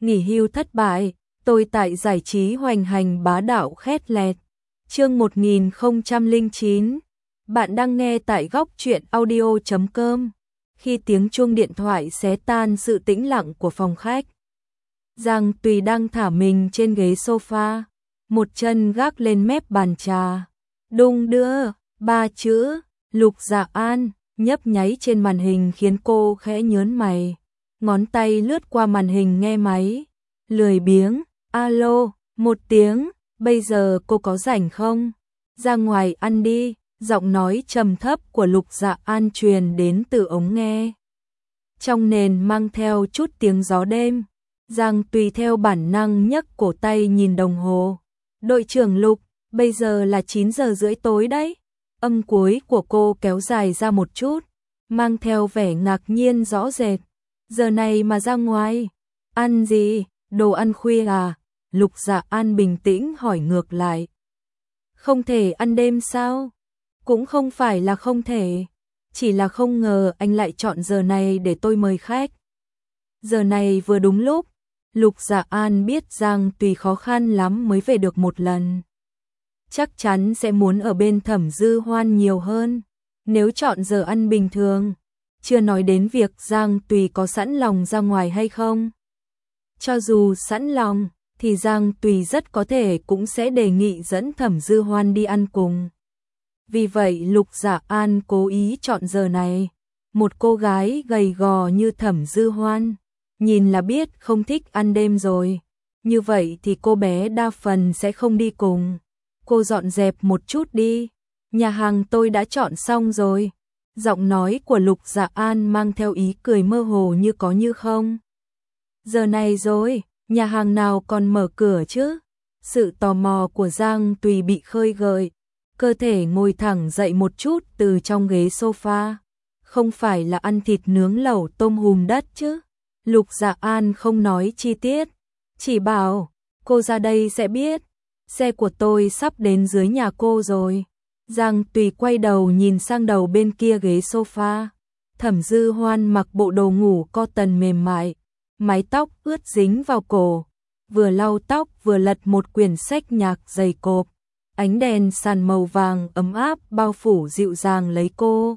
nghỉ hưu thất bại, tôi tại giải trí hoành hành bá đạo khét lẹt. Chương 1009. Bạn đang nghe tại góc truyện audio.com. Khi tiếng chuông điện thoại xé tan sự tĩnh lặng của phòng khách, Giang Tùy đang thả mình trên ghế sofa, một chân gác lên mép bàn trà. Đung đưa, ba chữ Lục Dạ An nhấp nháy trên màn hình khiến cô khẽ nhớn mày. Ngón tay lướt qua màn hình nghe máy, lười biếng, alo, một tiếng, bây giờ cô có rảnh không? Ra ngoài ăn đi, giọng nói trầm thấp của Lục Dạ An truyền đến từ ống nghe. Trong nền mang theo chút tiếng gió đêm, Giang Tùy theo bản năng nhấc cổ tay nhìn đồng hồ. Đội trưởng Lục, bây giờ là 9 giờ rưỡi tối đấy. Âm cuối của cô kéo dài ra một chút, mang theo vẻ ngạc nhiên rõ rệt. Giờ này mà ra ngoài, ăn gì, đồ ăn khuya à? Lục Dạ An bình tĩnh hỏi ngược lại. Không thể ăn đêm sao? Cũng không phải là không thể, chỉ là không ngờ anh lại chọn giờ này để tôi mời khách. Giờ này vừa đúng lúc, Lục Dạ An biết Giang Tùy khó khăn lắm mới về được một lần. Chắc chắn sẽ muốn ở bên Thẩm Dư Hoan nhiều hơn, nếu chọn giờ ăn bình thường. Chưa nói đến việc Giang Tùy có sẵn lòng ra ngoài hay không. Cho dù sẵn lòng, thì Giang Tùy rất có thể cũng sẽ đề nghị dẫn Thẩm Dư Hoan đi ăn cùng. Vì vậy Lục Dạ An cố ý chọn giờ này. Một cô gái gầy gò như Thẩm Dư Hoan, nhìn là biết không thích ăn đêm rồi. Như vậy thì cô bé đa phần sẽ không đi cùng. Cô dọn dẹp một chút đi, nhà hàng tôi đã chọn xong rồi. Giọng nói của Lục Dạ An mang theo ý cười mơ hồ như có như không. Giờ này rồi, nhà hàng nào còn mở cửa chứ? Sự tò mò của Giang Tùy bị khơi gợi, cơ thể ngồi thẳng dậy một chút từ trong ghế sofa. Không phải là ăn thịt nướng lẩu tôm hùm đất chứ? Lục Dạ An không nói chi tiết, chỉ bảo, cô ra đây sẽ biết. Xe của tôi sắp đến dưới nhà cô rồi. Giang Tùy quay đầu nhìn sang đầu bên kia ghế sofa. Thẩm Dư Hoan mặc bộ đồ ngủ cotton mềm mại, mái tóc ướt dính vào cổ, vừa lau tóc vừa lật một quyển sách nhạc dày cộp. Ánh đèn sàn màu vàng ấm áp bao phủ dịu dàng lấy cô.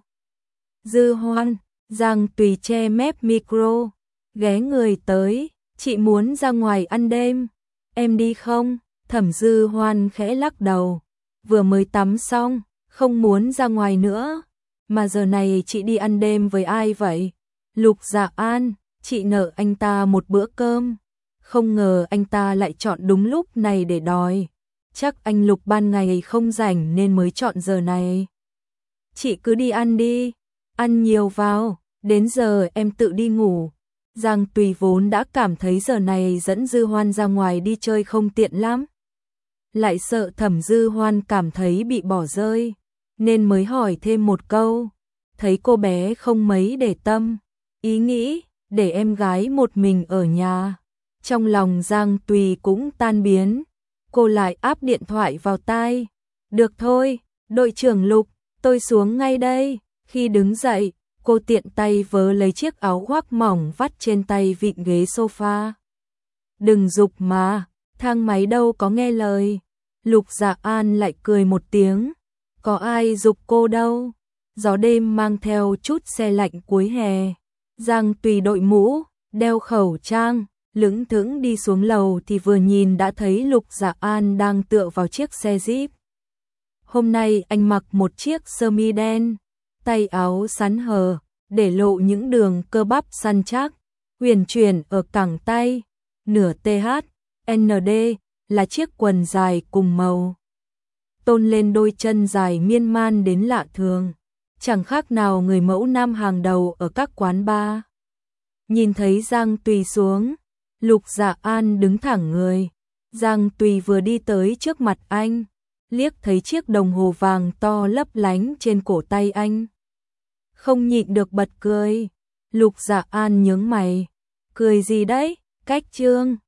Dư Hoan, Giang Tùy che mép micro, ghé người tới, chị muốn ra ngoài ăn đêm, em đi không? Thẩm Dư Hoan khẽ lắc đầu, vừa mới tắm xong, không muốn ra ngoài nữa. Mà giờ này chị đi ăn đêm với ai vậy? Lục Dạ An, chị nợ anh ta một bữa cơm. Không ngờ anh ta lại chọn đúng lúc này để đòi. Chắc anh Lục ban ngày không rảnh nên mới chọn giờ này. Chị cứ đi ăn đi, ăn nhiều vào, đến giờ em tự đi ngủ. Giang Tùy vốn đã cảm thấy giờ này dẫn Dư Hoan ra ngoài đi chơi không tiện lắm. Lại sợ Thẩm Dư Hoan cảm thấy bị bỏ rơi, nên mới hỏi thêm một câu. Thấy cô bé không mấy để tâm, ý nghĩ để em gái một mình ở nhà. Trong lòng Giang Tùy cũng tan biến, cô lại áp điện thoại vào tai. Được thôi, đội trưởng Lục, tôi xuống ngay đây. Khi đứng dậy, cô tiện tay vớ lấy chiếc áo khoác mỏng vắt trên tay vịn ghế sofa. Đừng giục mà, thang máy đâu có nghe lời. Lục Dạ An lại cười một tiếng. Có ai giục cô đâu. Gió đêm mang theo chút se lạnh cuối hè. Giang Tùy đội mũ, đeo khẩu trang, lững thững đi xuống lầu thì vừa nhìn đã thấy Lục Dạ An đang tựa vào chiếc xe Jeep. Hôm nay anh mặc một chiếc sơ mi đen, tay áo sắn hờ, để lộ những đường cơ bắp săn chắc, huyền chuyển ở cẳng tay, nửa TH, ND, là chiếc quần dài cùng màu. Tôn lên đôi chân dài miên man đến lạ thường, chẳng khác nào người mẫu nam hàng đầu ở các quán bar. Nhìn thấy Giang Tùy xuống, Lục Dạ An đứng thẳng người. Giang Tùy vừa đi tới trước mặt anh, liếc thấy chiếc đồng hồ vàng to lấp lánh trên cổ tay anh. Không nhịn được bật cười. Lục Dạ An nhướng mày. Cười gì đấy? Cách trương.